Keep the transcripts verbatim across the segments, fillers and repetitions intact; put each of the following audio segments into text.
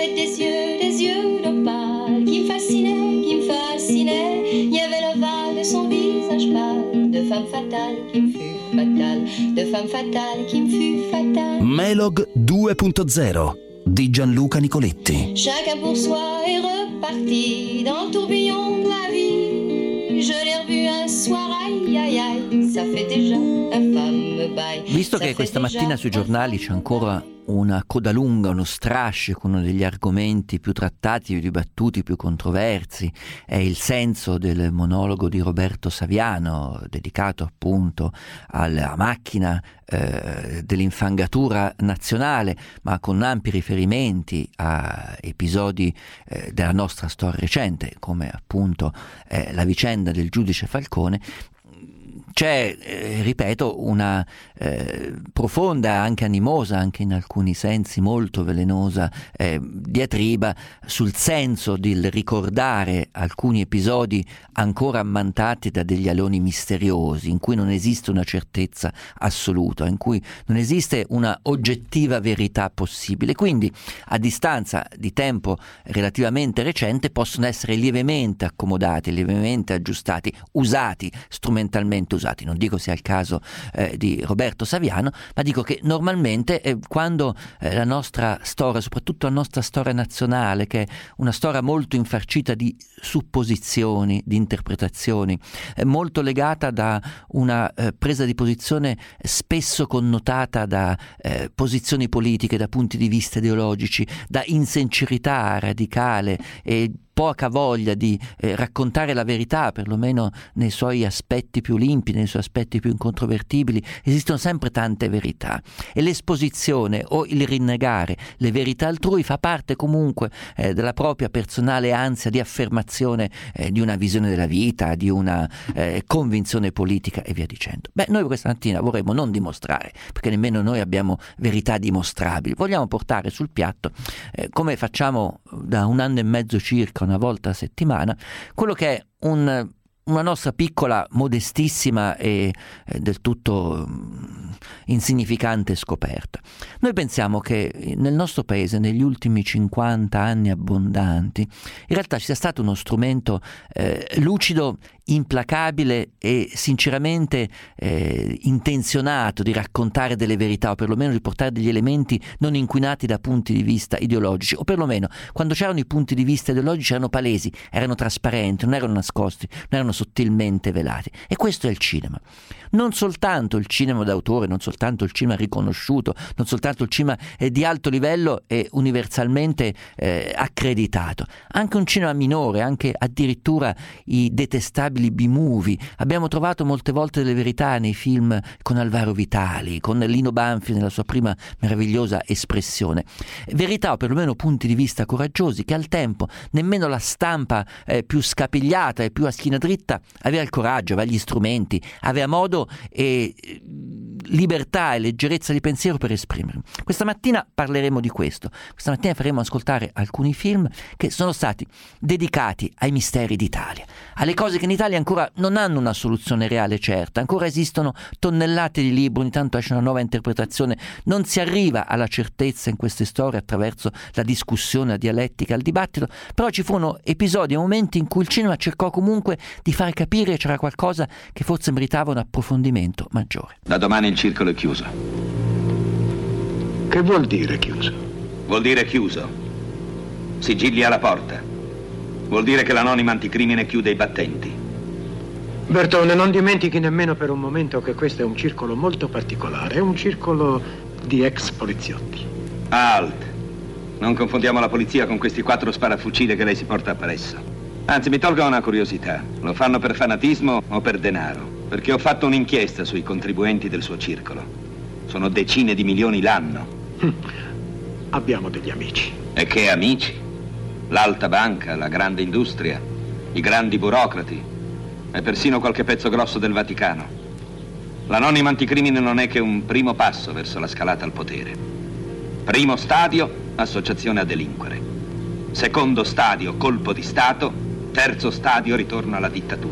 avait des yeux, des yeux d'opale qui me fascinaient, qui me fascinaient. Il y avait l'ovale de son visage pâle, de femme fatale qui me fut fatale, de femme fatale qui me fut fatale. Melog due punto zero di Gianluca Nicoletti. Chacun pour soi est reparti dans le tourbillon de la vie. Je l'ai revu un soir, aïe aïe aïe, ça fait déjà un femme bail. Visto che questa mattina sui giornali c'è ancora una coda lunga, uno strascico, uno degli argomenti più trattati, più dibattuti, più controversi, è il senso del monologo di Roberto Saviano, dedicato appunto alla macchina eh, dell'infangatura nazionale, ma con ampi riferimenti a episodi eh, della nostra storia recente, come appunto eh, la vicenda del giudice Falcone. C'è, eh, ripeto, una eh, profonda, anche animosa, anche in alcuni sensi molto velenosa eh, diatriba sul senso del ricordare alcuni episodi ancora ammantati da degli aloni misteriosi, in cui non esiste una certezza assoluta, in cui non esiste una oggettiva verità possibile. Quindi, a distanza di tempo relativamente recente, possono essere lievemente accomodati, lievemente aggiustati, usati, strumentalmente usati. Non dico sia il caso eh, di Roberto Saviano, ma dico che normalmente eh, quando eh, la nostra storia, soprattutto la nostra storia nazionale, che è una storia molto infarcita di supposizioni, di interpretazioni, è molto legata da una eh, presa di posizione spesso connotata da eh, posizioni politiche, da punti di vista ideologici, da insincerità radicale e poca voglia di eh, raccontare la verità, perlomeno nei suoi aspetti più limpidi, nei suoi aspetti più incontrovertibili. Esistono sempre tante verità e l'esposizione o il rinnegare le verità altrui fa parte comunque eh, della propria personale ansia di affermazione eh, di una visione della vita, di una eh, convinzione politica e via dicendo. Beh, noi questa mattina vorremmo non dimostrare, perché nemmeno noi abbiamo verità dimostrabili, vogliamo portare sul piatto, eh, come facciamo da un anno e mezzo circa, una volta a settimana, quello che è un, una nostra piccola, modestissima e eh, del tutto um, insignificante scoperta. Noi pensiamo che nel nostro paese, negli ultimi cinquanta anni abbondanti, in realtà ci sia stato uno strumento eh, lucido, implacabile e sinceramente eh, intenzionato di raccontare delle verità, o perlomeno di portare degli elementi non inquinati da punti di vista ideologici, o perlomeno quando c'erano i punti di vista ideologici erano palesi, erano trasparenti, non erano nascosti, non erano sottilmente velati. E questo è il cinema. Non soltanto il cinema d'autore, non soltanto il cinema riconosciuto, non soltanto il cinema eh, di alto livello e universalmente eh, accreditato, anche un cinema minore, anche addirittura i detestabili B-movie. Abbiamo trovato molte volte delle verità nei film con Alvaro Vitali, con Lino Banfi nella sua prima meravigliosa espressione. Verità, o perlomeno punti di vista coraggiosi, che al tempo nemmeno la stampa eh, più scapigliata e più a schiena dritta aveva il coraggio, aveva gli strumenti, aveva modo e libertà e leggerezza di pensiero per esprimerlo. Questa mattina parleremo di questo. Questa mattina faremo ascoltare alcuni film che sono stati dedicati ai misteri d'Italia, alle cose che in Italia ancora non hanno una soluzione reale certa. Ancora esistono tonnellate di libri, ogni tanto esce una nuova interpretazione, non si arriva alla certezza in queste storie attraverso la discussione, la dialettica, il dibattito, però ci furono episodi e momenti in cui il cinema cercò comunque di fare capire che c'era qualcosa che forse meritava un approfondimento maggiore. Da domani il circolo è chiuso. Che vuol dire chiuso? Vuol dire chiuso. Sigilli alla porta. Vuol dire che l'anonima anticrimine chiude i battenti. Bertone, non dimentichi nemmeno per un momento che questo è un circolo molto particolare. È un circolo di ex poliziotti. Alt. Non confondiamo la polizia con questi quattro sparafucili che lei si porta appresso. Anzi, mi tolga una curiosità. Lo fanno per fanatismo o per denaro? Perché ho fatto un'inchiesta sui contribuenti del suo circolo. Sono decine di milioni l'anno. Abbiamo degli amici. E che amici? L'alta banca, la grande industria, i grandi burocrati e persino qualche pezzo grosso del Vaticano. L'anonimo anticrimine non è che un primo passo verso la scalata al potere. Primo stadio, associazione a delinquere. Secondo stadio, colpo di Stato. Terzo stadio, ritorno alla dittatura.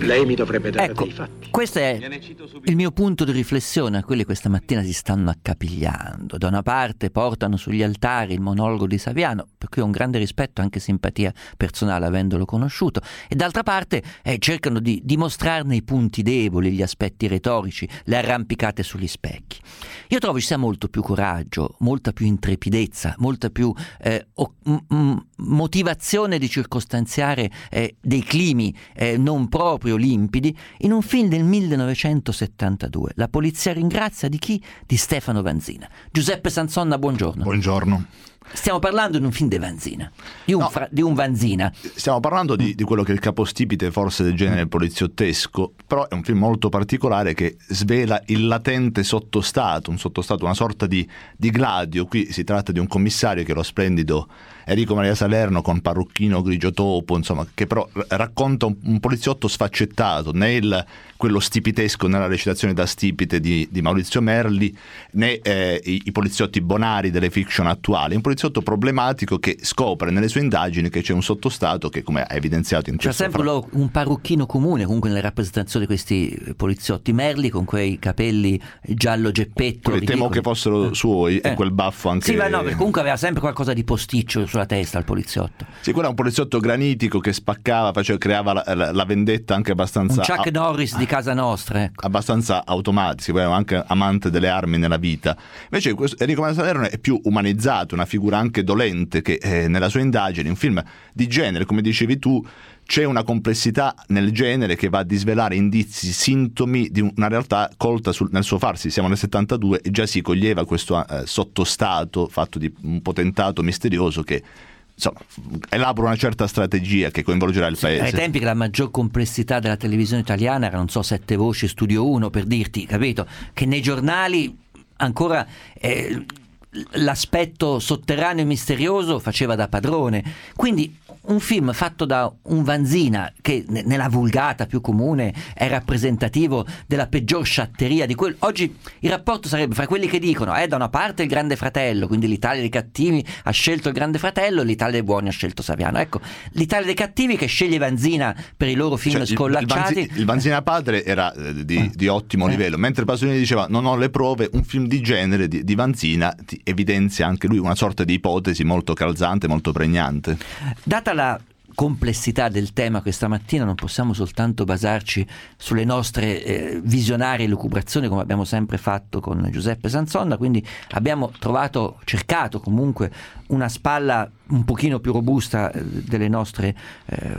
Lei mi dovrebbe dare ecco, dei fatti. Questo è il mio punto di riflessione a quelli che questa mattina si stanno accapigliando. Da una parte portano sugli altari il monologo di Saviano, per cui ho un grande rispetto e anche simpatia personale avendolo conosciuto, e d'altra parte eh, cercano di dimostrarne i punti deboli, gli aspetti retorici, le arrampicate sugli specchi. Io trovo ci sia molto più coraggio, molta più intrepidezza, molta più eh, o, m- m- motivazione di circostanziare eh, dei climi eh, non proprio limpidi in un film del millenovecentosettantadue. La polizia ringrazia di chi? Di Stefano Vanzina. Giuseppe Sanzonna, buongiorno. Buongiorno. Stiamo parlando di un film di Vanzina, di un, no, fra, di un Vanzina. Stiamo parlando di, di quello che è il capostipite forse del genere poliziottesco, però è un film molto particolare che svela il latente sottostato, un sottostato, una sorta di, di Gladio. Qui si tratta di un commissario che è lo splendido Enrico Maria Salerno con parrucchino grigio topo, insomma, che però racconta un, un poliziotto sfaccettato, né il, quello stipitesco nella recitazione da stipite di, di Maurizio Merli, né eh, i, i poliziotti bonari delle fiction attuali. Un poliziotto problematico che scopre nelle sue indagini che c'è un sottostato che, come ha evidenziato in c'è questo sempre fra... un parrucchino comune comunque nelle rappresentazioni di questi poliziotti. Merli con quei capelli giallo geppetto, quelli temo che fossero suoi, eh. e quel baffo anche. Sì, ma no, perché comunque aveva sempre qualcosa di posticcio sulla testa il poliziotto. Sì, quello è un poliziotto granitico che spaccava, faceva, creava la, la, la vendetta anche abbastanza un Chuck a... Norris di casa nostra, ecco. Abbastanza automatico, poi anche amante delle armi nella vita. Invece questo, Enrico Maria Salerno è più umanizzato, una figura anche dolente che eh, nella sua indagine, un film di genere, come dicevi tu, c'è una complessità nel genere che va a disvelare indizi, sintomi di una realtà colta sul, nel suo farsi. Siamo nel settantadue e già si coglieva questo eh, sottostato fatto di un potentato misterioso che insomma elabora una certa strategia che coinvolgerà il paese. Ai tempi che la maggior complessità della televisione italiana era, non so, Sette Voci, Studio Uno, per dirti, capito? Che nei giornali ancora eh, l'aspetto sotterraneo e misterioso faceva da padrone. Quindi un film fatto da un Vanzina che n- nella vulgata più comune è rappresentativo della peggior sciatteria di quello. Oggi il rapporto sarebbe fra quelli che dicono eh da una parte il Grande Fratello, quindi l'Italia dei cattivi ha scelto il Grande Fratello, l'Italia dei buoni ha scelto Saviano. Ecco, l'Italia dei cattivi che sceglie Vanzina per i loro film, cioè, scollacciati. Il, il, Vanzina, il Vanzina padre era eh, di, di ottimo eh. livello, mentre Pasolini diceva non ho le prove. Un film di genere di, di Vanzina ti evidenzia anche lui una sorta di ipotesi molto calzante, molto pregnante. Data la complessità del tema questa mattina non possiamo soltanto basarci sulle nostre eh, visionarie lucubrazioni come abbiamo sempre fatto con Giuseppe Sanzonna, quindi abbiamo trovato, cercato comunque una spalla un pochino più robusta eh, delle nostre eh,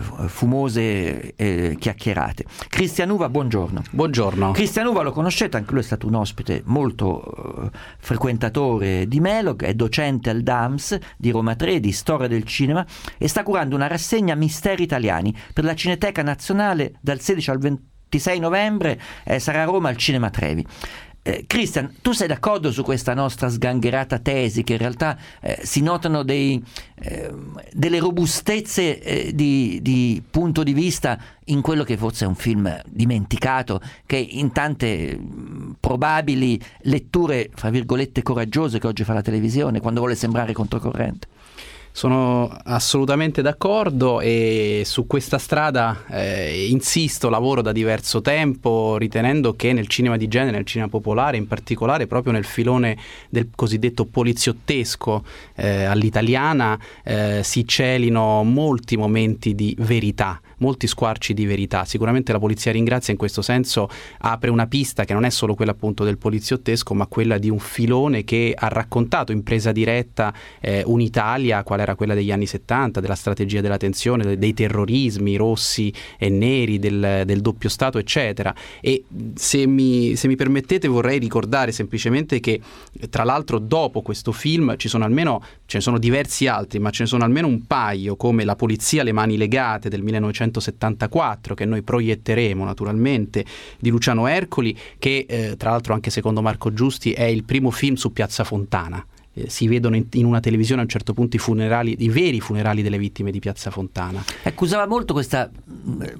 fumose eh, chiacchierate. Cristian Uva, buongiorno. Buongiorno. Cristian Uva lo conoscete, anche lui è stato un ospite molto eh, frequentatore di Melog, è docente al D A M S di Roma tre di storia del cinema e sta curando una rassegna Misteri Italiani per la Cineteca Nazionale dal sedici al ventisei novembre, eh, sarà a Roma al Cinema Trevi. Eh, Cristian, tu sei d'accordo su questa nostra sgangherata tesi che in realtà eh, si notano dei, eh, delle robustezze eh, di, di punto di vista in quello che forse è un film dimenticato, che in tante mh, probabili letture, fra virgolette, coraggiose che oggi fa la televisione quando vuole sembrare controcorrente? Sono assolutamente d'accordo e su questa strada eh, insisto, lavoro da diverso tempo, ritenendo che nel cinema di genere, nel cinema popolare, in particolare proprio nel filone del cosiddetto poliziottesco eh, all'italiana, eh, si celino molti momenti di verità, molti squarci di verità. Sicuramente la Polizia ringrazia in questo senso apre una pista che non è solo quella appunto del poliziottesco, ma quella di un filone che ha raccontato in presa diretta eh, un'Italia quale era quella degli anni settanta, della strategia della tensione, dei terrorismi rossi e neri, del, del doppio stato, eccetera. E se mi, se mi permettete vorrei ricordare semplicemente che tra l'altro dopo questo film ci sono almeno, ce ne sono diversi altri, ma ce ne sono almeno un paio, come La polizia alle mani legate del millenovecentosettantaquattro, che noi proietteremo naturalmente, di Luciano Ercoli, che eh, tra l'altro anche secondo Marco Giusti è il primo film su Piazza Fontana. Eh, si vedono in, in una televisione a un certo punto i funerali, i veri funerali delle vittime di Piazza Fontana. Ecco, usava molto questa mh,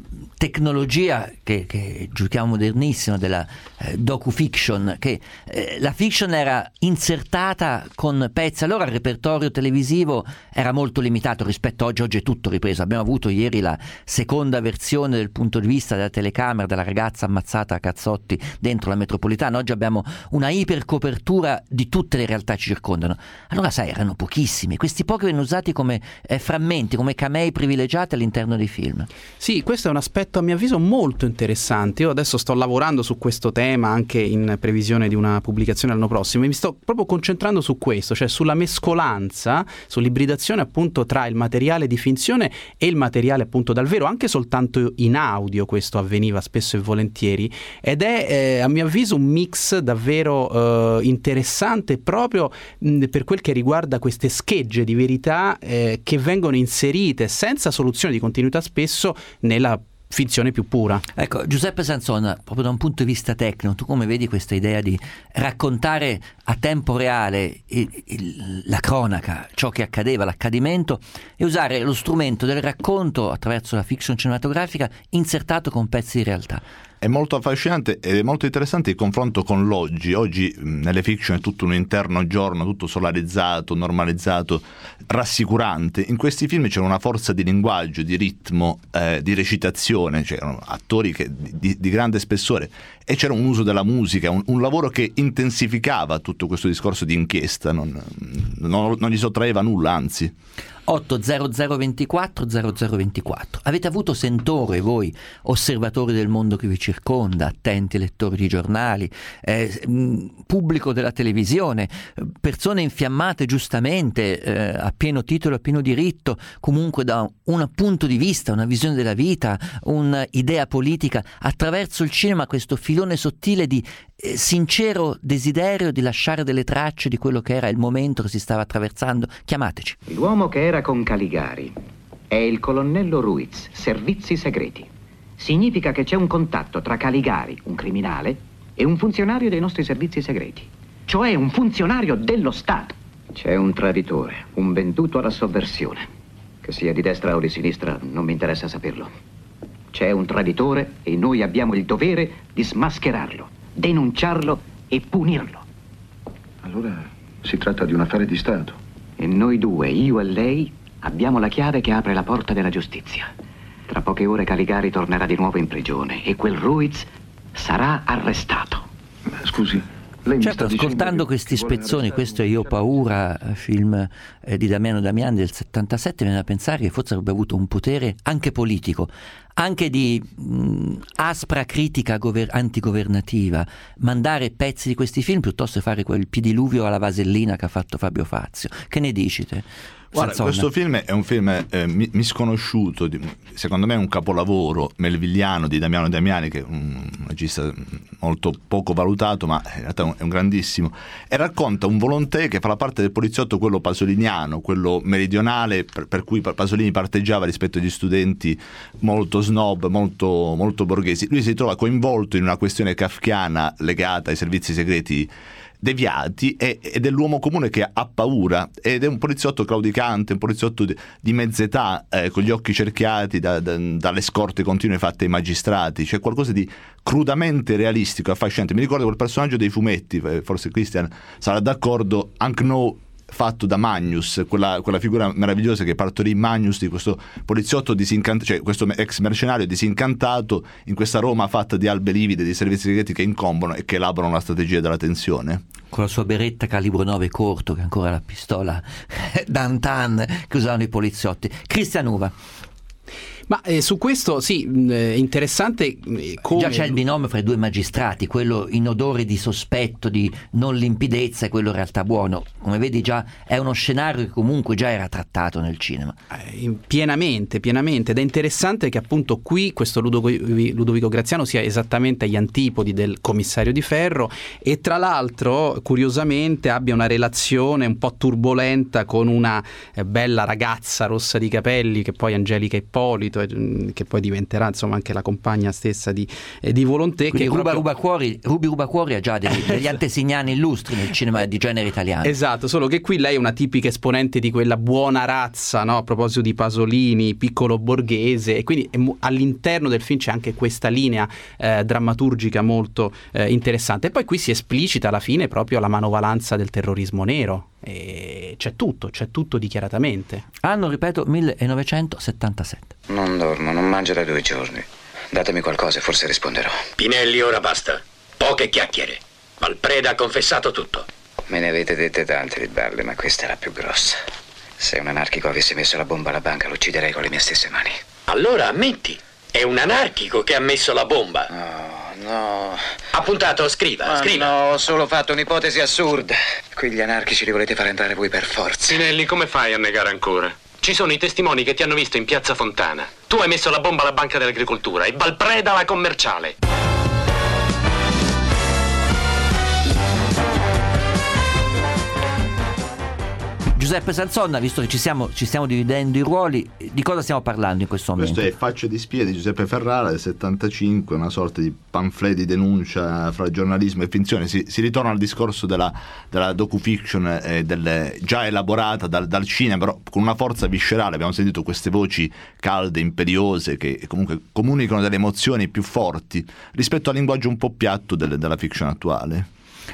tecnologia che, che giudichiamo modernissima della eh, docu-fiction, che eh, la fiction era insertata con pezzi, allora il repertorio televisivo era molto limitato rispetto a oggi. Oggi è tutto ripreso. Abbiamo avuto ieri la seconda versione del punto di vista della telecamera della ragazza ammazzata a cazzotti dentro la metropolitana. Oggi abbiamo una ipercopertura di tutte le realtà che ci circondano. Allora sai, erano pochissimi, questi pochi vengono usati come eh, frammenti, come camei privilegiati all'interno dei film. Sì, questo è un aspetto a mio avviso molto interessante. Io adesso sto lavorando su questo tema anche in previsione di una pubblicazione l'anno prossimo e mi sto proprio concentrando su questo, cioè sulla mescolanza, sull'ibridazione appunto tra il materiale di finzione e il materiale appunto dal vero. Anche soltanto in audio questo avveniva spesso e volentieri, ed è eh, a mio avviso un mix davvero eh, interessante proprio mh, per quel che riguarda queste schegge di verità eh, che vengono inserite senza soluzione di continuità spesso nella finzione più pura. Ecco, Giuseppe Sanson, proprio da un punto di vista tecnico, tu come vedi questa idea di raccontare a tempo reale il, il, la cronaca, ciò che accadeva, l'accadimento, e usare lo strumento del racconto attraverso la fiction cinematografica insertato con pezzi di realtà? È molto affascinante ed è molto interessante il confronto con l'oggi. Oggi nelle fiction è tutto un interno giorno, tutto solarizzato, normalizzato, rassicurante. In questi film c'era una forza di linguaggio, di ritmo, eh, di recitazione, c'erano attori che, di, di grande spessore, e c'era un uso della musica, un, un lavoro che intensificava tutto questo discorso di inchiesta, non, non, non gli sottraeva nulla, anzi. otto zero zero ventiquattro zero zero ventiquattro. Avete avuto sentore voi, osservatori del mondo che vi circonda, attenti lettori di giornali, eh, pubblico della televisione, persone infiammate giustamente eh, a pieno titolo, a pieno diritto, comunque da un punto di vista, una visione della vita, un'idea politica, attraverso il cinema, questo filone sottile di eh, sincero desiderio di lasciare delle tracce di quello che era il momento che si stava attraversando. Chiamateci. L'uomo che era con Caligari è il colonnello Ruiz, servizi segreti. Significa che c'è un contatto tra Caligari, un criminale, e un funzionario dei nostri servizi segreti, cioè un funzionario dello Stato. C'è un traditore, un venduto alla sovversione. Che sia di destra o di sinistra, non mi interessa saperlo. C'è un traditore e noi abbiamo il dovere di smascherarlo, denunciarlo e punirlo. Allora si tratta di un affare di Stato. E noi due, io e lei, abbiamo la chiave che apre la porta della giustizia. Tra poche ore Caligari tornerà di nuovo in prigione e quel Ruiz sarà arrestato. Ma scusi, lei mi certo, sta ascoltando questi spezzoni, questo è Io Paura, film eh, di Damiano Damiani del settantasette, viene da pensare che forse avrebbe avuto un potere anche politico, anche di mh, aspra critica gover- antigovernativa, mandare pezzi di questi film piuttosto che fare quel piediluvio alla vasellina che ha fatto Fabio Fazio. Che ne dici te? Guarda, Sanzona. questo film è un film eh, misconosciuto, secondo me è un capolavoro melvilliano di Damiano Damiani, che è un regista molto poco valutato, ma in realtà è un grandissimo, e racconta un volontè che fa la parte del poliziotto, quello pasoliniano, quello meridionale, per, per cui Pasolini parteggiava rispetto agli studenti molto snob, molto, molto borghesi. Lui si trova coinvolto in una questione kafkiana legata ai servizi segreti deviati, ed è l'uomo comune che ha paura, ed è un poliziotto claudicante, un poliziotto di, di mezz'età, eh, con gli occhi cerchiati da, da, dalle scorte continue fatte ai magistrati. C'è qualcosa di crudamente realistico, affascinante. Mi ricordo quel personaggio dei fumetti, forse Christian sarà d'accordo, Ankno, fatto da Magnus, quella, quella figura meravigliosa che partorì Magnus, di questo poliziotto disincantato, cioè questo ex mercenario disincantato in questa Roma fatta di albe livide, di servizi segreti che incombono e che elaborano la strategia della tensione. Con la sua beretta calibro nove corto, che è ancora la pistola d'antan che usavano i poliziotti. Cristian Uva. Ma eh, su questo sì, è interessante eh, come... Già c'è il binomio fra i due magistrati, quello in odore di sospetto, di non limpidezza, e quello in realtà buono. Come vedi già è uno scenario che comunque già era trattato nel cinema. Eh, pienamente, pienamente. Ed è interessante che appunto qui questo Ludovico, Ludovico Graziano sia esattamente agli antipodi del Commissario di Ferro, e tra l'altro curiosamente abbia una relazione un po' turbolenta con una eh, bella ragazza rossa di capelli, che poi Angelica Ippolito, che poi diventerà insomma anche la compagna stessa di, eh, di Volonté. Quindi che Ruba proprio... Rubacuori, Rubi Rubacuori ha già degli, degli antesignani illustri nel cinema di genere italiano. Esatto, solo che qui lei è una tipica esponente di quella buona razza, no? A proposito di Pasolini, piccolo borghese, e quindi all'interno del film c'è anche questa linea eh, drammaturgica molto eh, interessante. E poi qui si esplicita alla fine proprio la manovalanza del terrorismo nero. E c'è tutto, c'è tutto dichiaratamente. Anno, ripeto, millenovecentosettantasette. Non dormo, non mangio da due giorni. Datemi qualcosa e forse risponderò. Pinelli, ora basta. Poche chiacchiere. Valpreda ha confessato tutto. Me ne avete dette tante di balle, ma questa è la più grossa. Se un anarchico avesse messo la bomba alla banca, lo ucciderei con le mie stesse mani. Allora ammetti. È un anarchico che ha messo la bomba. No, no. Appuntato, scriva, Ah, scriva. No, ho solo fatto un'ipotesi assurda. Qui gli anarchici li volete far entrare voi per forza. Pinelli, come fai a negare ancora? Ci sono i testimoni che ti hanno visto in Piazza Fontana. Tu hai messo la bomba alla Banca dell'Agricoltura e Valpreda alla Commerciale. Giuseppe Sanzonna, visto che ci, siamo, ci stiamo dividendo i ruoli, di cosa stiamo parlando in questo momento? Questo è Facce di spia di Giuseppe Ferrara del settantacinque, una sorta di pamphlet di denuncia fra giornalismo e finzione. Si, si ritorna al discorso della, della docufiction eh, delle, già elaborata dal, dal cinema, però con una forza viscerale. Abbiamo sentito queste voci calde, imperiose, che comunque comunicano delle emozioni più forti rispetto al linguaggio un po' piatto delle, della fiction attuale.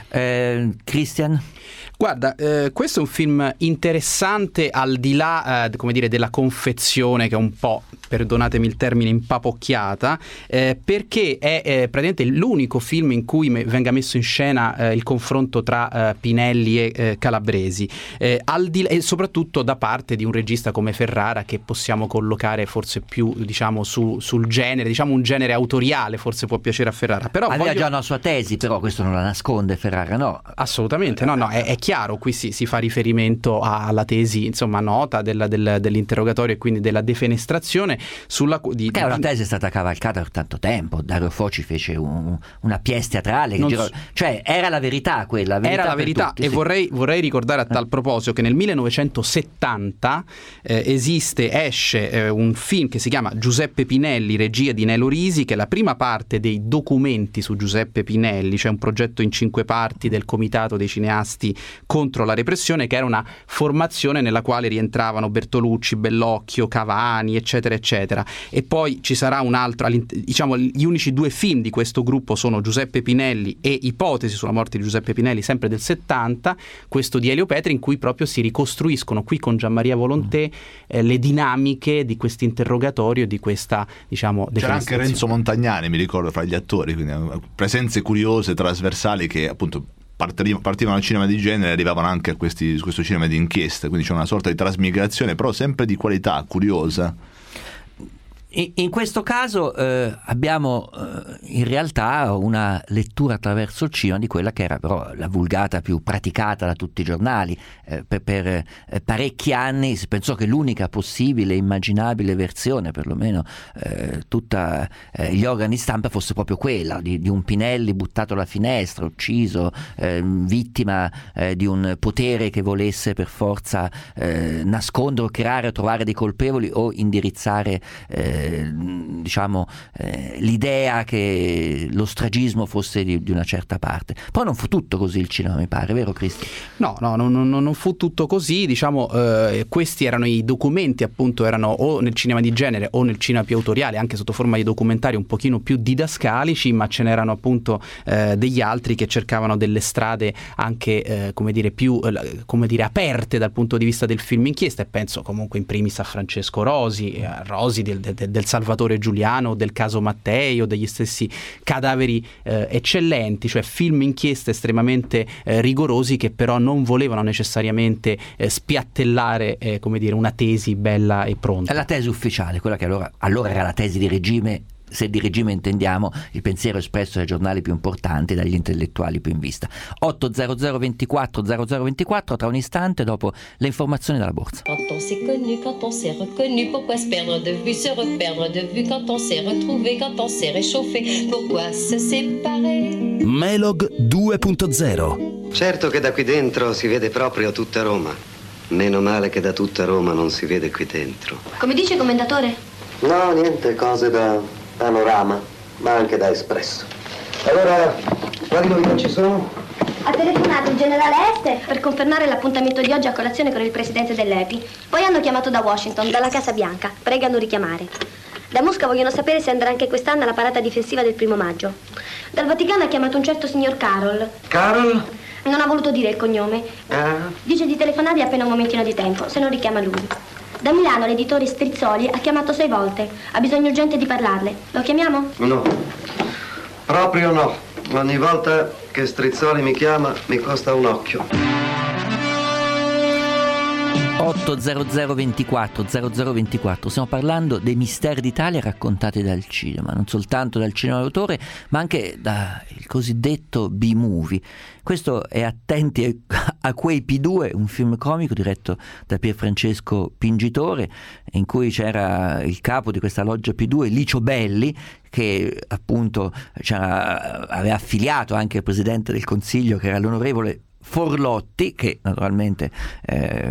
Eh, Christian? Guarda, eh, questo è un film interessante al di là, eh, come dire, della confezione che è un po', perdonatemi il termine, impapocchiata, eh, perché è eh, praticamente l'unico film in cui me- venga messo in scena eh, il confronto tra eh, Pinelli e eh, Calabresi, eh, al di là, e soprattutto da parte di un regista come Ferrara, che possiamo collocare forse più, diciamo, su, sul genere, diciamo un genere autoriale, forse può piacere a Ferrara. Però aveva voglio... già una sua tesi, però questo non la nasconde Ferrara, no? Assolutamente, no, no, è, è chiaro, qui si, si fa riferimento alla tesi, insomma, nota della, del, dell'interrogatorio e quindi della defenestrazione sulla di, che è una tesi è stata cavalcata per tanto tempo. Dario Foci fece un, una pièce teatrale che girò, cioè era la verità quella, verità era la verità tutti, e sì. vorrei, vorrei ricordare a tal proposito che nel millenovecentosettanta eh, esiste, esce eh, un film che si chiama Giuseppe Pinelli, regia di Nelo Risi, che è la prima parte dei documenti su Giuseppe Pinelli, cioè un progetto in cinque parti del Comitato dei Cineasti contro la repressione, che era una formazione nella quale rientravano Bertolucci, Bellocchio, Cavani, eccetera eccetera. E poi ci sarà un altro, diciamo gli unici due film di questo gruppo sono Giuseppe Pinelli e Ipotesi sulla morte di Giuseppe Pinelli, sempre del settanta, questo di Elio Petri, in cui proprio si ricostruiscono qui con Gianmaria Volonté eh, le dinamiche di questo interrogatorio, di questa, diciamo, c'era anche Renzo Montagnani, mi ricordo, fra gli attori, quindi presenze curiose, trasversali, che appunto partivano dal cinema di genere e arrivavano anche a questi, questo cinema di inchiesta, quindi c'è una sorta di trasmigrazione, però sempre di qualità, curiosa. In questo caso eh, abbiamo eh, in realtà una lettura attraverso il cinema di quella che era però la vulgata più praticata da tutti i giornali. Eh, per per eh, parecchi anni si pensò che l'unica possibile, immaginabile versione, perlomeno eh, tutta eh, gli organi stampa, fosse proprio quella di, di un Pinelli buttato alla finestra, ucciso, eh, vittima eh, di un potere che volesse per forza eh, nascondere o creare o trovare dei colpevoli o indirizzare eh, diciamo eh, l'idea che lo stragismo fosse di, di una certa parte. Poi non fu tutto così il cinema, mi pare, vero Cristian? No, no, no, no, non fu tutto così, diciamo eh, questi erano i documenti, appunto, erano o nel cinema di genere o nel cinema più autoriale, anche sotto forma di documentari un pochino più didascalici, ma ce n'erano appunto eh, degli altri che cercavano delle strade anche eh, come dire più eh, come dire aperte dal punto di vista del film inchiesta, e penso comunque in primis a Francesco Rosi, a Rosi del, del del Salvatore Giuliano, del caso Mattei o degli stessi Cadaveri eh, eccellenti, cioè film inchieste estremamente eh, rigorosi che però non volevano necessariamente eh, spiattellare eh, come dire una tesi bella e pronta. È la tesi ufficiale, quella che allora, allora era la tesi di regime, se di regime intendiamo il pensiero espresso dai giornali più importanti, dagli intellettuali più in vista. otto zero zero ventiquattro zero zero ventiquattro tra un istante dopo le informazioni dalla borsa. Quand on s'est connu, quand on s'est reconnu, pourquoi se perdre de vue, se reperdre de vue, quand on s'est retrouvé, quand on s'est réchauffé, pourquoi se séparer? Melog due punto zero. Certo che da qui dentro si vede proprio tutta Roma. Meno male che da tutta Roma non si vede qui dentro. Come dice, commendatore? No, niente, cose da Panorama, ma anche da Espresso. Allora, quali novità ci sono? Ha telefonato il generale Esther per confermare l'appuntamento di oggi a colazione con il presidente dell'E P I. Poi hanno chiamato da Washington, dalla Casa Bianca. Pregano richiamare. Da Mosca vogliono sapere se andrà anche quest'anno alla parata difensiva del primo maggio. Dal Vaticano ha chiamato un certo signor Carol. Carol? Non ha voluto dire il cognome. Ah. Dice di telefonargli appena un momentino di tempo, se non richiama lui. Da Milano l'editore Strizzoli ha chiamato sei volte. Ha bisogno urgente di parlarle. Lo chiamiamo? No, proprio no. Ogni volta che Strizzoli mi chiama mi costa un occhio. otto zero zero ventiquattro zero zero ventiquattro. Stiamo parlando dei misteri d'Italia raccontati dal cinema, non soltanto dal cinema d'autore, ma anche dal cosiddetto B-movie. Questo è Attenti a quei P due, un film comico diretto da Pierfrancesco Pingitore, in cui c'era il capo di questa loggia P due, Licio Belli, che appunto aveva affiliato anche il presidente del Consiglio, che era l'onorevole Forlotti, che naturalmente eh,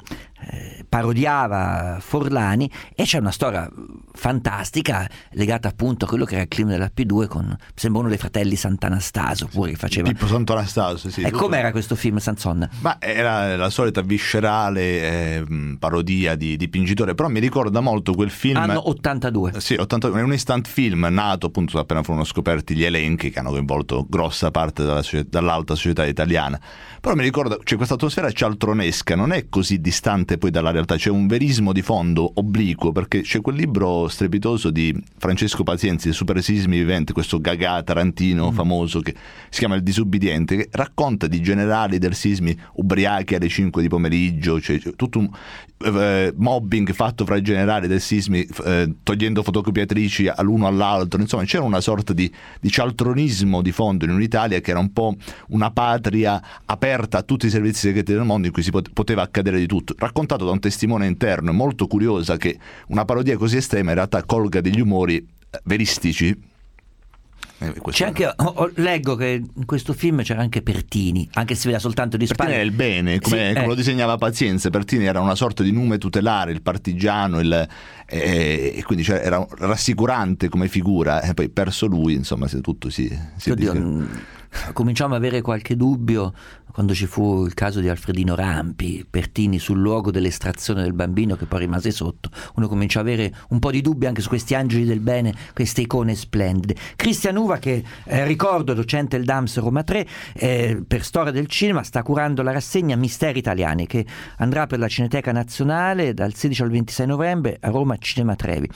eh, parodiava Forlani, e c'è una storia fantastica legata appunto a quello che era il clima della P due, con sembra uno dei fratelli Sant'Anastaso pure, che faceva Pippo Sant'Anastaso, sì. E com'era questo film, Sanson? Ma era la solita viscerale eh, parodia di, di Pingitore, però mi ricorda molto quel film anno ottantadue. Sì, ottantadue, è un instant film nato appunto appena furono scoperti gli elenchi che hanno coinvolto grossa parte della, dall'alta società italiana. Però mi ricorda, cioè, questa atmosfera cialtronesca non è così distante poi dalla realtà, c'è un verismo di fondo obliquo, perché c'è quel libro strepitoso di Francesco Pazienzi, Super Sismi Viventi, questo Gagà tarantino mm. famoso che si chiama Il Disubbidiente, che racconta di generali del sismi ubriachi alle cinque di pomeriggio, cioè, cioè tutto un eh, mobbing fatto fra i generali del sismi, eh, togliendo fotocopiatrici all'uno all'altro, insomma c'era una sorta di, di cialtronismo di fondo in un'Italia che era un po' una patria aperta a tutti i servizi segreti del mondo, in cui si pot- poteva accadere di tutto, raccontato da un testimone interno. È molto curiosa che una parodia così estrema in realtà colga degli umori veristici. Eh, c'è anche, oh, leggo che in questo film c'era anche Pertini, anche se si vede soltanto di spalle. Pertini era il bene, come, sì, come eh. lo disegnava Pazienza. Pertini era una sorta di nume tutelare, il partigiano, il, eh, e quindi cioè, era rassicurante come figura, e poi perso lui, insomma, se tutto si, si Oddio, mh, cominciamo ad avere qualche dubbio quando ci fu il caso di Alfredino Rampi, Pertini sul luogo dell'estrazione del bambino che poi rimase sotto. Uno comincia ad avere un po' di dubbi anche su questi angeli del bene, queste icone splendide. Cristian Uva, che eh, ricordo docente del D A M S Roma tre eh, per storia del cinema, sta curando la rassegna Misteri Italiani, che andrà per la Cineteca Nazionale dal sedici al ventisei novembre a Roma Cinema Trevi.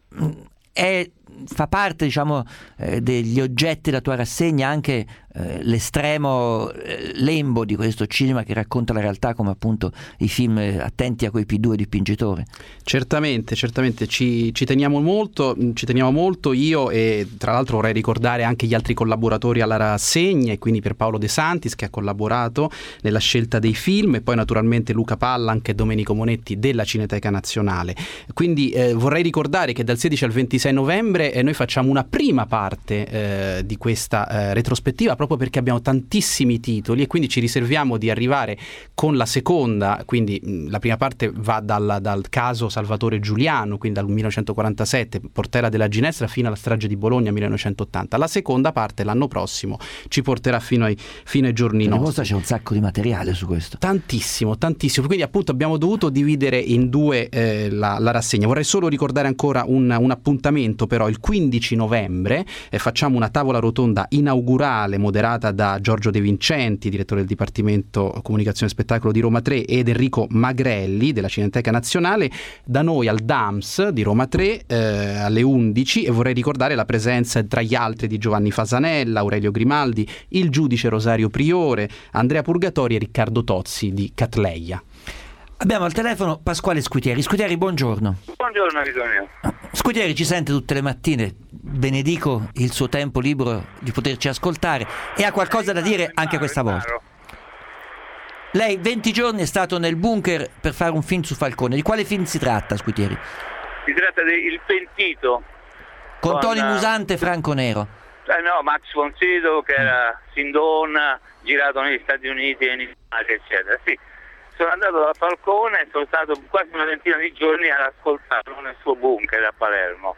È fa parte, diciamo, eh, degli oggetti della tua rassegna anche eh, l'estremo eh, lembo di questo cinema che racconta la realtà, come appunto i film eh, Attenti a quei P due di Pingitore. Certamente, certamente ci, ci teniamo molto, ci teniamo molto io, e tra l'altro vorrei ricordare anche gli altri collaboratori alla rassegna, e quindi per Paolo De Santis, che ha collaborato nella scelta dei film, e poi naturalmente Luca Pallan e Domenico Monetti della Cineteca Nazionale. Quindi eh, vorrei ricordare che dal sedici al ventisei novembre e noi facciamo una prima parte eh, di questa eh, retrospettiva, proprio perché abbiamo tantissimi titoli, e quindi ci riserviamo di arrivare con la seconda. Quindi mh, la prima parte va dal, dal caso Salvatore Giuliano, quindi dal millenovecentoquarantasette, Portera della Ginestra, fino alla strage di Bologna millenovecentottanta. La seconda parte l'anno prossimo ci porterà fino ai, fino ai giorni nostri. Mostra c'è un sacco di materiale su questo. Tantissimo, tantissimo. Quindi appunto abbiamo dovuto dividere in due eh, la, la rassegna. Vorrei solo ricordare ancora un, un appuntamento, però il quindici novembre eh, facciamo una tavola rotonda inaugurale moderata da Giorgio De Vincenti, direttore del Dipartimento Comunicazione e Spettacolo di Roma tre, ed Enrico Magrelli della Cineteca Nazionale, da noi al D A M S di Roma tre eh, alle undici, e vorrei ricordare la presenza tra gli altri di Giovanni Fasanella, Aurelio Grimaldi, il giudice Rosario Priore, Andrea Purgatori e Riccardo Tozzi di Catleia. Abbiamo al telefono Pasquale Squitieri. Squitieri, buongiorno. Buongiorno, amico mio. Squitieri ci sente tutte le mattine, benedico il suo tempo libero di poterci ascoltare, e ha qualcosa da dire anche questa volta. Lei venti giorni è stato nel bunker per fare un film su Falcone. Di quale film si tratta, Squitieri? Si tratta di Il Pentito. Con, con Tony uh, Musante e Franco Nero. Eh no, Max von Sydow, che era Sindona, girato negli Stati Uniti e in Italia, eccetera. Sì. sono andato da Falcone e sono stato quasi una ventina di giorni ad ascoltarlo nel suo bunker a Palermo.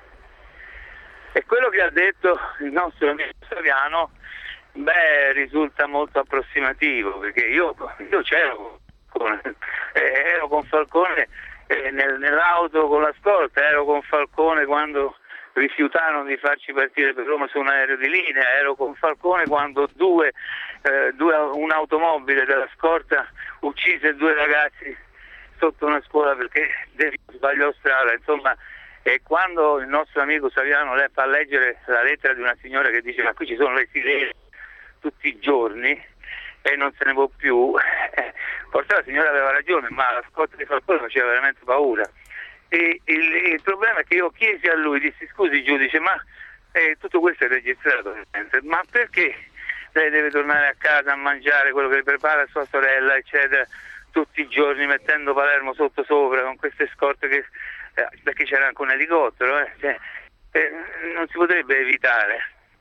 E quello che ha detto il nostro amico Saviano, beh, risulta molto approssimativo, perché io, io c'ero con, eh, ero con Falcone eh, nel, nell'auto con la scorta, ero con Falcone quando rifiutarono di farci partire per Roma su un aereo di linea, ero con Falcone quando due, eh, due un'automobile della scorta uccise due ragazzi sotto una scuola perché sbagliò strada, insomma. E quando il nostro amico Saviano le fa leggere la lettera di una signora che dice ma qui ci sono le sirene tutti i giorni e non se ne può più, eh, forse la signora aveva ragione, ma la scotta di Falcone faceva veramente paura. E il, il problema è che io chiesi a lui, dissi scusi giudice, ma eh, tutto questo è registrato, ma perché lei deve tornare a casa a mangiare quello che prepara sua sorella, eccetera, tutti i giorni mettendo Palermo sotto sopra con queste scorte che... perché c'era anche un elicottero, eh? Cioè, eh, non si potrebbe evitare,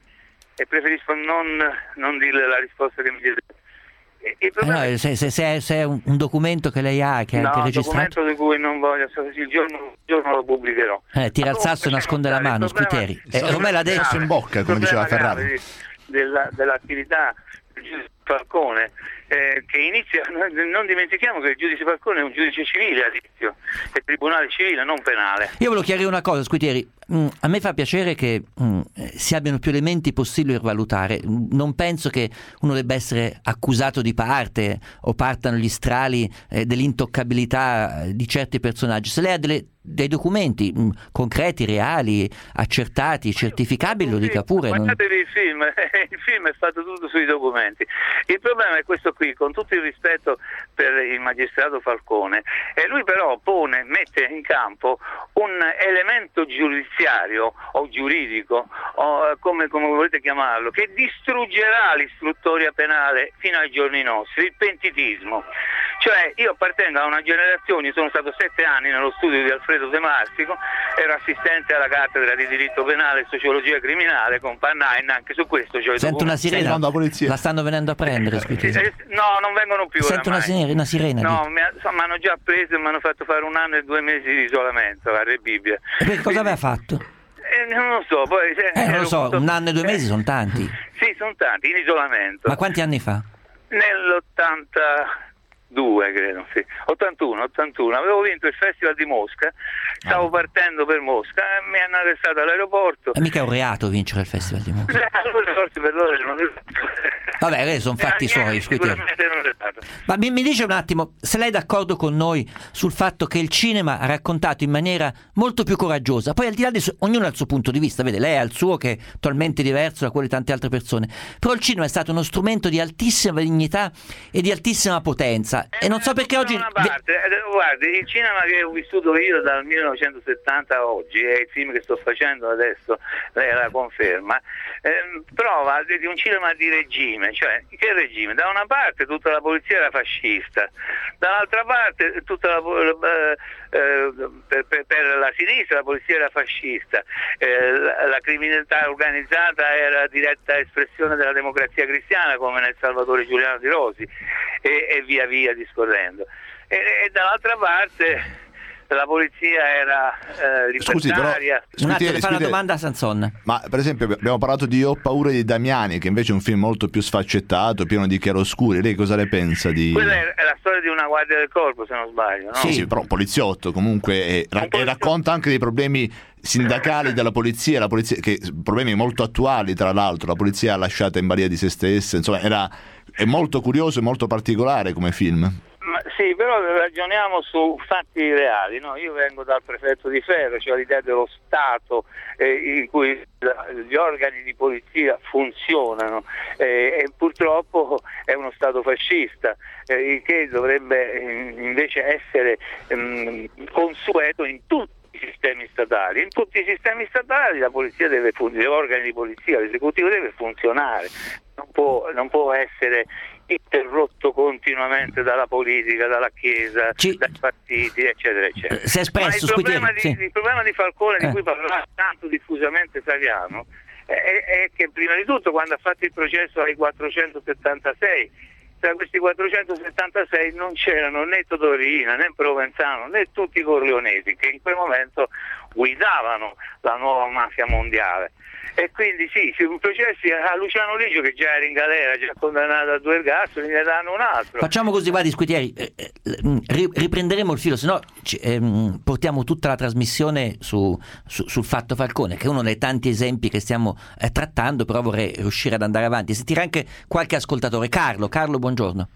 e preferisco non, non dirle la risposta che mi chiede. Il problema... no, se, se, se, se è un, un documento che lei ha, che è no, anche registrato, un documento di cui non voglio, il giorno, il giorno lo pubblicherò. Eh, tira il sasso e nasconde la mano, Squitieri. Eh, ormai l'ha detto in bocca, come diceva Ferrari. Della, dell'attività del giudice Falcone, eh, che inizia, non dimentichiamo che il giudice Falcone è un giudice civile all'inizio, è tribunale civile, non penale. Io volevo chiarire una cosa, Squitieri, mm, a me fa piacere che mm, si abbiano più elementi possibili per valutare, non penso che uno debba essere accusato di parte o partano gli strali eh, dell'intoccabilità di certi personaggi. Se lei ha delle dei documenti mh, concreti, reali, accertati, certificabili, lo dica pure. Guardatevi il film, il film è fatto tutto sui documenti. Il problema è questo qui, con tutto il rispetto per il magistrato Falcone, e lui però pone, mette in campo un elemento giudiziario o giuridico, o come, come volete chiamarlo, che distruggerà l'istruttoria penale fino ai giorni nostri, il pentitismo. Cioè, io appartengo a una generazione, sono stato sette anni nello studio di Alfredo De Marsico, ero assistente alla cattedra di diritto penale e sociologia criminale con Pannain, anche su questo c'ho i Sento una sirena, la, la stanno venendo a prendere. Eh, no, non vengono più. Sento una sirena, una sirena. No, mi hanno già preso e mi hanno fatto fare un anno e due mesi di isolamento a Re Bibbia. E per cosa aveva fatto? Eh, non lo so, poi... Eh, non lo so, un anno e due mesi sono tanti. Sì, sono tanti, in isolamento. Ma quanti anni fa? Nell'ottanta... Due credo, sì. ottantuno, ottantuno, avevo vinto il Festival di Mosca, stavo ah. partendo per Mosca e mi hanno arrestato all'aeroporto. E mica è un reato vincere il Festival di Mosca. Allora forse per loro non è... Vabbè, sono fatti suoi. Ma mi, mi dice un attimo, se lei è d'accordo con noi sul fatto che il cinema ha raccontato in maniera molto più coraggiosa, poi al di là di su, ognuno ha il suo punto di vista, vede, lei ha il suo che è totalmente diverso da quello di tante altre persone, però il cinema è stato uno strumento di altissima dignità e di altissima potenza. E non so perché oggi... Parte, guardi, il cinema che ho vissuto io dal millenovecentosettanta a oggi, e il film che sto facendo adesso, lei la conferma, eh, prova di un cinema di regime. Cioè, che regime? Da una parte tutta la polizia era fascista, dall'altra parte tutta la, eh, eh, per, per, per la sinistra la polizia era fascista, eh, la, la criminalità organizzata era diretta espressione della democrazia cristiana come nel Salvatore Giuliano di Rosi, e, e via via discorrendo, e, e dall'altra parte la polizia era eh, libertaria. Scusi, però, un attimo, le fa una domanda a Sanson. Ma per esempio abbiamo parlato di Io ho paura di Damiani, che invece è un film molto più sfaccettato, pieno di chiaroscuri. Lei cosa ne pensa di... Quella è la storia di una guardia del corpo, se non sbaglio, no? Sì, sì, però un poliziotto comunque, e, poliziotto. e racconta anche dei problemi sindacali della polizia, la polizia, che problemi molto attuali tra l'altro, la polizia lasciata in balia di se stessa, insomma era, è molto curioso e molto particolare come film. Ma sì, però ragioniamo su fatti reali, no? Io vengo dal prefetto di Ferro, cioè l'idea dello Stato eh, in cui gli organi di polizia funzionano, eh, e purtroppo è uno Stato fascista, eh, il che dovrebbe eh, invece essere eh, consueto in tutti i sistemi statali. In tutti i sistemi statali la polizia deve funzionare, gli organi di polizia, l'esecutivo deve funzionare, non può, non può essere interrotto continuamente dalla politica, dalla Chiesa, Ci... dai partiti, eccetera, eccetera. Si è espresso, Ma il problema, di, sì. il problema di Falcone, eh. di cui parlava tanto diffusamente Saviano, è, è che prima di tutto quando ha fatto il processo ai quattrocentosettantasei tra questi quattrocentosettantasei non c'erano né Totorina, né Provenzano, né tutti i Corleonesi che in quel momento guidavano la nuova mafia mondiale. E quindi sì, sui processi a Luciano Ligio, che già era in galera, già condannato a due ergastoli, ne danno un altro. Facciamo così, guardi Squitieri, eh, eh, riprenderemo il filo, se no eh, portiamo tutta la trasmissione su, su, sul fatto Falcone, che è uno dei tanti esempi che stiamo eh, trattando, però vorrei riuscire ad andare avanti. Sentire anche qualche ascoltatore. Carlo, Carlo, buongiorno.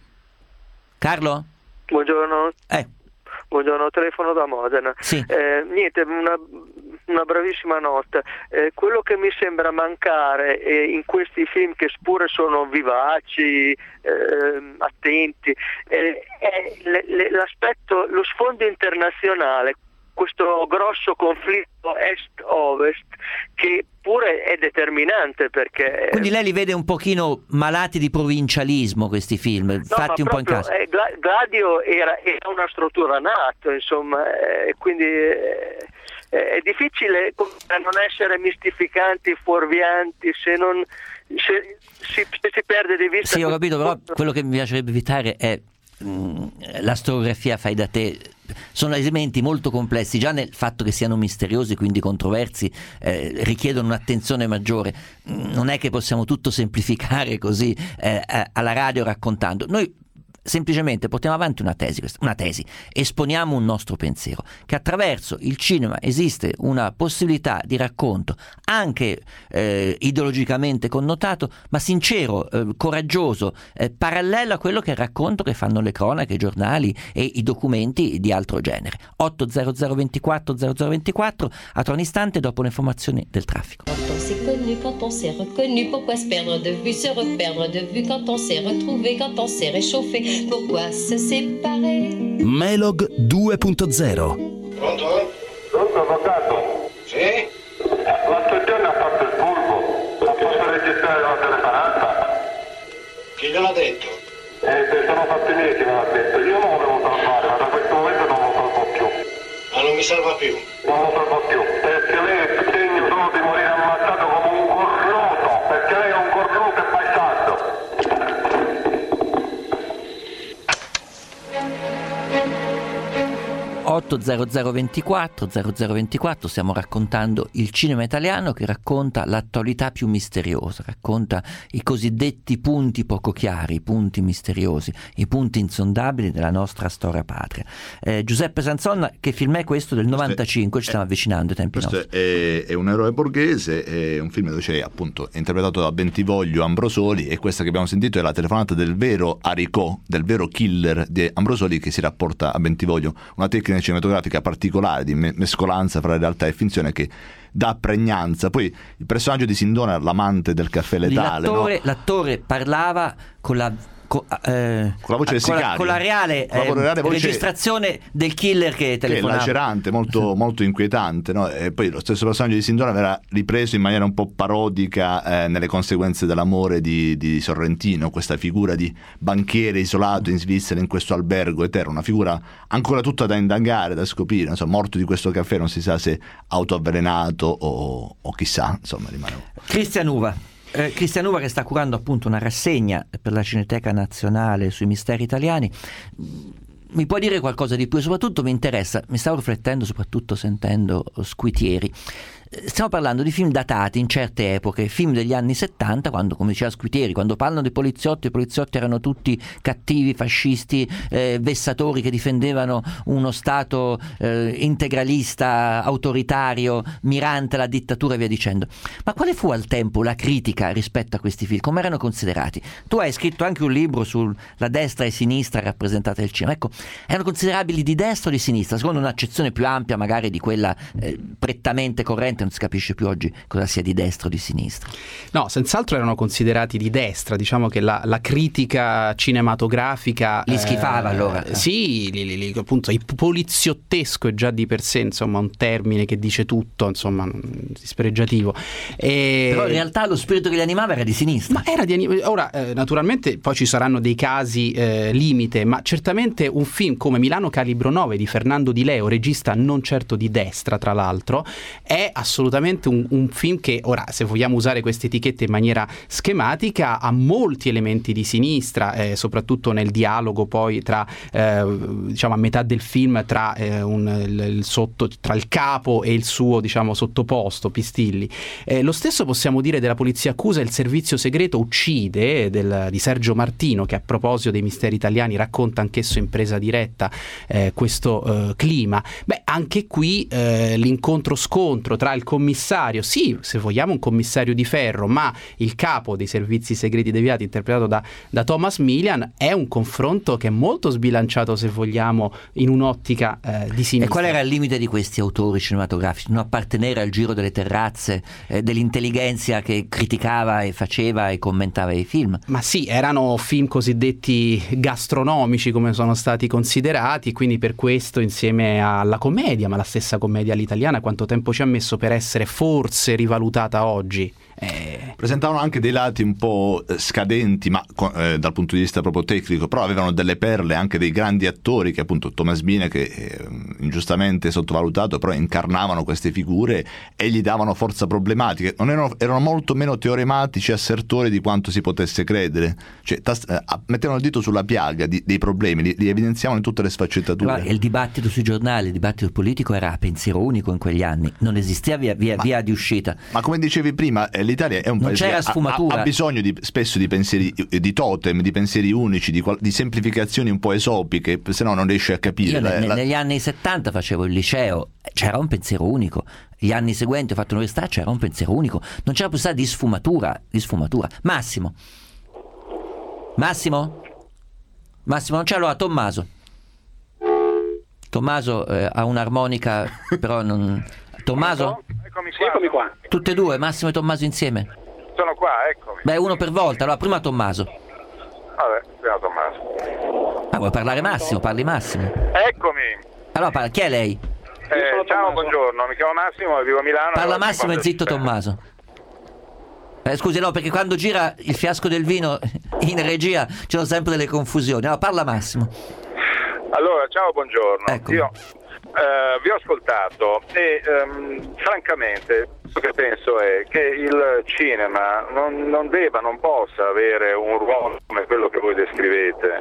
Carlo? Buongiorno. Eh. Buongiorno, telefono da Modena. Sì. Eh, niente, una, una bravissima nota. Eh, quello che mi sembra mancare eh, in questi film, che pure sono vivaci, eh, attenti, eh, è le, le, l'aspetto, lo sfondo internazionale, questo grosso conflitto est-ovest che pure è determinante, perché... Quindi lei li vede un pochino malati di provincialismo questi film, no, fatti un po' in casa. Eh, Gladio era, era una struttura nata, insomma, e eh, quindi eh, è difficile non essere mistificanti, fuorvianti, se non se, si, se si perde di vista... Sì, ho capito, però quello che mi piacerebbe evitare è mh, la storiografia fai da te. Sono elementi molto complessi, già nel fatto che siano misteriosi, quindi controversi, eh, richiedono un'attenzione maggiore. Non è che possiamo tutto semplificare così eh, alla radio raccontando. Noi semplicemente portiamo avanti una tesi, una tesi, esponiamo un nostro pensiero, che attraverso il cinema esiste una possibilità di racconto anche eh, ideologicamente connotato, ma sincero, eh, coraggioso, eh, parallelo a quello che è il racconto che fanno le cronache, i giornali e i documenti di altro genere. otto zero zero ventiquattro zero zero ventiquattro, a tra un istante dopo le informazioni del traffico. Quand on s'est connu, quand on s'est reconnu, pourquoi se perdre de vue, se reperdre de vue, quand on s'est retrouvé, quand on s'est réchauffé, pourquoi se séparer? Melog due punto zero. Pronto? Pronto, avvocato? Sì? L'altro giorno ha fatto il furbo, la posso registrare la telefonata? Chi gliel'ha detto? Eh, se sono fatti miei che me l'ha detto, io non volevo salvare, ma da questo momento non lo salvo più. Ma non mi salva più? Non lo salvo più, perché lei è segno solo di morire ammazzato come un cornuto, perché lei è un cornuto e bastardo. otto zero zero ventiquattro zero zero ventiquattro, stiamo raccontando il cinema italiano che racconta l'attualità più misteriosa, racconta i cosiddetti punti poco chiari, i punti misteriosi, i punti insondabili della nostra storia patria. Eh, Giuseppe Sanson, che film è questo del novantacinque? Ci stiamo avvicinando ai tempi questo nostri. È, è Un eroe borghese, è un film dove c'è appunto è interpretato da Bentivoglio Ambrosoli, e questa che abbiamo sentito è la telefonata del vero Aricò, del vero killer di Ambrosoli, che si rapporta a Bentivoglio, una tecnica cinematografica particolare di mescolanza fra realtà e finzione che dà pregnanza. Poi il personaggio di Sindona, l'amante del caffè letale, l'attore, no? l'attore parlava con la Con, eh, con la voce del con sicario, la, con la reale, con la eh, reale voce registrazione del killer che telefonava, che è lacerante, molto, molto inquietante, no? E poi lo stesso personaggio di Sindona verrà ripreso in maniera un po' parodica eh, nelle conseguenze dell'amore di, di Sorrentino, questa figura di banchiere isolato in Svizzera in questo albergo eterno, una figura ancora tutta da indagare, da scoprire, insomma, morto di questo caffè, non si sa se autoavvelenato o, o chissà, insomma, rimane. Cristian Uva. Eh, Cristian Uva, che sta curando appunto una rassegna per la Cineteca Nazionale sui misteri italiani, mi puoi dire qualcosa di più? Soprattutto mi interessa, mi stavo riflettendo soprattutto sentendo Squitieri. Stiamo parlando di film datati in certe epoche, film degli anni settanta, quando, come diceva Squitieri, quando parlano dei poliziotti, i poliziotti erano tutti cattivi, fascisti, eh, vessatori che difendevano uno Stato eh, integralista, autoritario, mirante alla dittatura e via dicendo. Ma quale fu al tempo la critica rispetto a questi film? Come erano considerati? Tu hai scritto anche un libro sulla destra e sinistra rappresentata nel cinema. Ecco, erano considerabili di destra o di sinistra? Secondo un'accezione più ampia magari di quella eh, prettamente corrente, non si capisce più oggi cosa sia di destra o di sinistra. No, senz'altro erano considerati di destra, diciamo che la, la critica cinematografica li schifava eh, allora. Sì, li, li, li, appunto il poliziottesco è già di per sé, insomma, un termine che dice tutto, insomma, dispregiativo. E... Però in realtà lo spirito che li animava era di sinistra. Ma era di anim... Ora, eh, naturalmente poi ci saranno dei casi eh, limite, ma certamente un film come Milano Calibro nove di Fernando Di Leo, regista non certo di destra tra l'altro, è assolutamente assolutamente un, un film che, ora, se vogliamo usare queste etichette in maniera schematica, ha molti elementi di sinistra, eh, soprattutto nel dialogo poi tra, eh, diciamo, a metà del film tra, eh, un, il, il sotto, tra il capo e il suo, diciamo, sottoposto, Pistilli. Eh, lo stesso possiamo dire della Polizia accusa, il servizio segreto uccide, del, di Sergio Martino, che a proposito dei misteri italiani racconta anch'esso in presa diretta eh, questo eh, clima. Beh, anche qui eh, l'incontro-scontro tra il commissario, sì, se vogliamo un commissario di ferro, ma il capo dei servizi segreti deviati, interpretato da, da Thomas Milian, è un confronto che è molto sbilanciato, se vogliamo, in un'ottica eh, di sinistra. E qual era il limite di questi autori cinematografici? Non appartenere al giro delle terrazze, eh, dell'intelligenza che criticava e faceva e commentava i film? Ma sì, erano film cosiddetti gastronomici, come sono stati considerati, quindi per questo, insieme alla commedia, ma la stessa commedia all'italiana, quanto tempo ci ha messo per essere forse rivalutata oggi? Eh... Presentavano anche dei lati un po' scadenti, ma eh, dal punto di vista proprio tecnico, però avevano delle perle, anche dei grandi attori, che appunto Thomas Milian, che eh, ingiustamente sottovalutato, però incarnavano queste figure e gli davano forza problematiche. Non erano, erano molto meno teorematici, assertori di quanto si potesse credere, cioè tas- eh, mettevano il dito sulla piaga di, dei problemi, li, li evidenziavano in tutte le sfaccettature. Allora, il dibattito sui giornali, il dibattito politico era a pensiero unico in quegli anni, non esisteva via, via, ma, via di uscita. Ma come dicevi prima, eh, l'Italia è un non paese c'era che sfumatura. Ha, ha bisogno di, spesso di pensieri, di totem, di pensieri unici, di, di semplificazioni un po' esopiche, se no non riesce a capire. Io la, ne, la... negli anni settanta facevo il liceo, c'era un pensiero unico. Gli anni seguenti ho fatto l'università, c'era un pensiero unico, non c'era possibilità di sfumatura, di sfumatura. Massimo? Massimo? Massimo non c'è, allora Tommaso. Tommaso eh, ha un'armonica, però non... Tommaso? Eccomi qua. Eccomi qua. Tutte e due, Massimo e Tommaso insieme? Sono qua, eccomi. Beh, uno per volta, allora prima Tommaso. Vabbè, prima Tommaso. Ah, vuoi parlare Massimo? Parli Massimo. Eccomi. Allora, parla. Chi è lei? Eh, ciao, buongiorno, mi chiamo Massimo, vivo a Milano. Parla Massimo e zitto Tommaso. Eh, scusi, no, perché quando gira il fiasco del vino in regia ci sono sempre delle confusioni. Allora, parla Massimo. Allora, ciao, buongiorno. Ecco. Io eh, vi ho ascoltato e ehm, francamente quello che penso è che il cinema non, non debba, non possa avere un ruolo come quello che voi descrivete.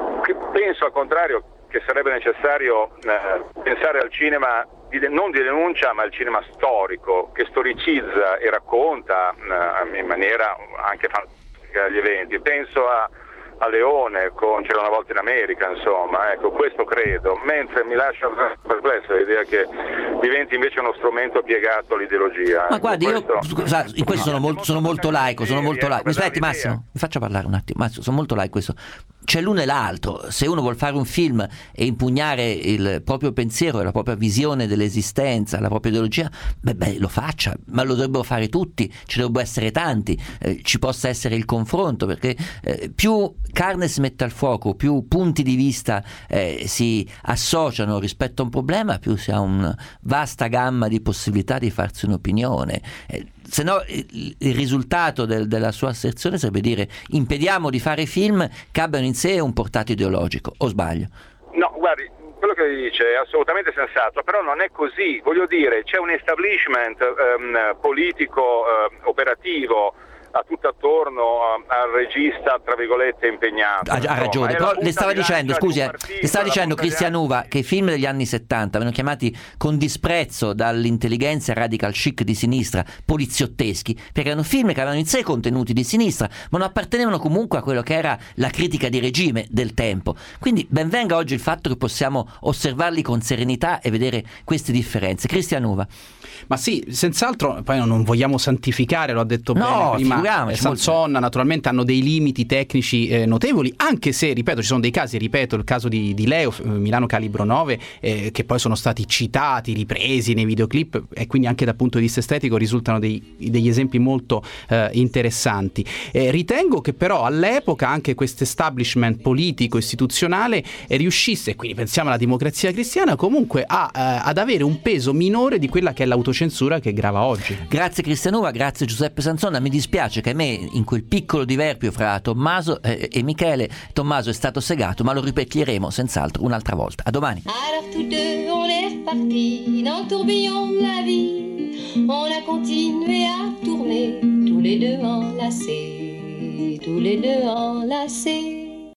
Penso al contrario che sarebbe necessario eh, pensare al cinema di, non di denuncia, ma al cinema storico, che storicizza e racconta eh, in maniera anche fantastica gli eventi. Penso a, a Leone con C'era una volta in America, insomma, ecco, questo credo, mentre mi lascia perplesso l'idea che diventi invece uno strumento piegato all'ideologia. Ma ecco, guardi, questo... io scusa, in questo sono molto, sono molto laico, sono molto laico. Mi aspetti Massimo, mi faccia parlare un attimo. Massimo, sono molto laico questo. C'è l'uno e l'altro. Se uno vuol fare un film e impugnare il proprio pensiero e la propria visione dell'esistenza, la propria ideologia, beh, beh lo faccia, ma lo dovrebbero fare tutti, ci dovrebbero essere tanti, eh, ci possa essere il confronto, perché eh, più carne si mette al fuoco, più punti di vista eh, si associano rispetto a un problema, più si ha una vasta gamma di possibilità di farsi un'opinione. Eh, se no il, il risultato del, della sua asserzione sarebbe dire impediamo di fare film che abbiano in sé un portato ideologico, o sbaglio? No, guardi, quello che dice è assolutamente sensato, però non è così, voglio dire, c'è un establishment ehm, politico eh, operativo a tutto attorno al regista tra virgolette impegnato. Ha, ha ragione, però le stava dicendo, scusi, eh, le stava dicendo Cristian Uva che i film degli anni settanta vengono chiamati con disprezzo dall'intelligenza radical chic di sinistra, poliziotteschi, perché erano film che avevano in sé contenuti di sinistra, ma non appartenevano comunque a quello che era la critica di regime del tempo. Quindi ben venga oggi il fatto che possiamo osservarli con serenità e vedere queste differenze. Cristian Uva. Ma sì, senz'altro, poi non vogliamo santificare, lo ha detto no, bene prima eh, Sanson, naturalmente hanno dei limiti tecnici eh, notevoli, anche se, ripeto, ci sono dei casi, ripeto, il caso di, di Leo, Milano Calibro nove, eh, che poi sono stati citati, ripresi nei videoclip, e quindi anche dal punto di vista estetico risultano dei, degli esempi molto eh, interessanti. Eh, ritengo che però all'epoca anche questo establishment politico, istituzionale eh, riuscisse, e quindi pensiamo alla Democrazia Cristiana, comunque a, eh, ad avere un peso minore di quella che è l'autocensura che grava oggi. Grazie Cristian Uva, grazie Giuseppe Sanzona. Mi dispiace che a me in quel piccolo diverbio fra Tommaso eh, e Michele, Tommaso è stato segato, ma lo ripetiremo senz'altro un'altra volta. A domani. Alors tous deux on est repartis dans le tourbillon de la vie. On a continué à tourner, tous les deux enlacés, tous les deux enlacés.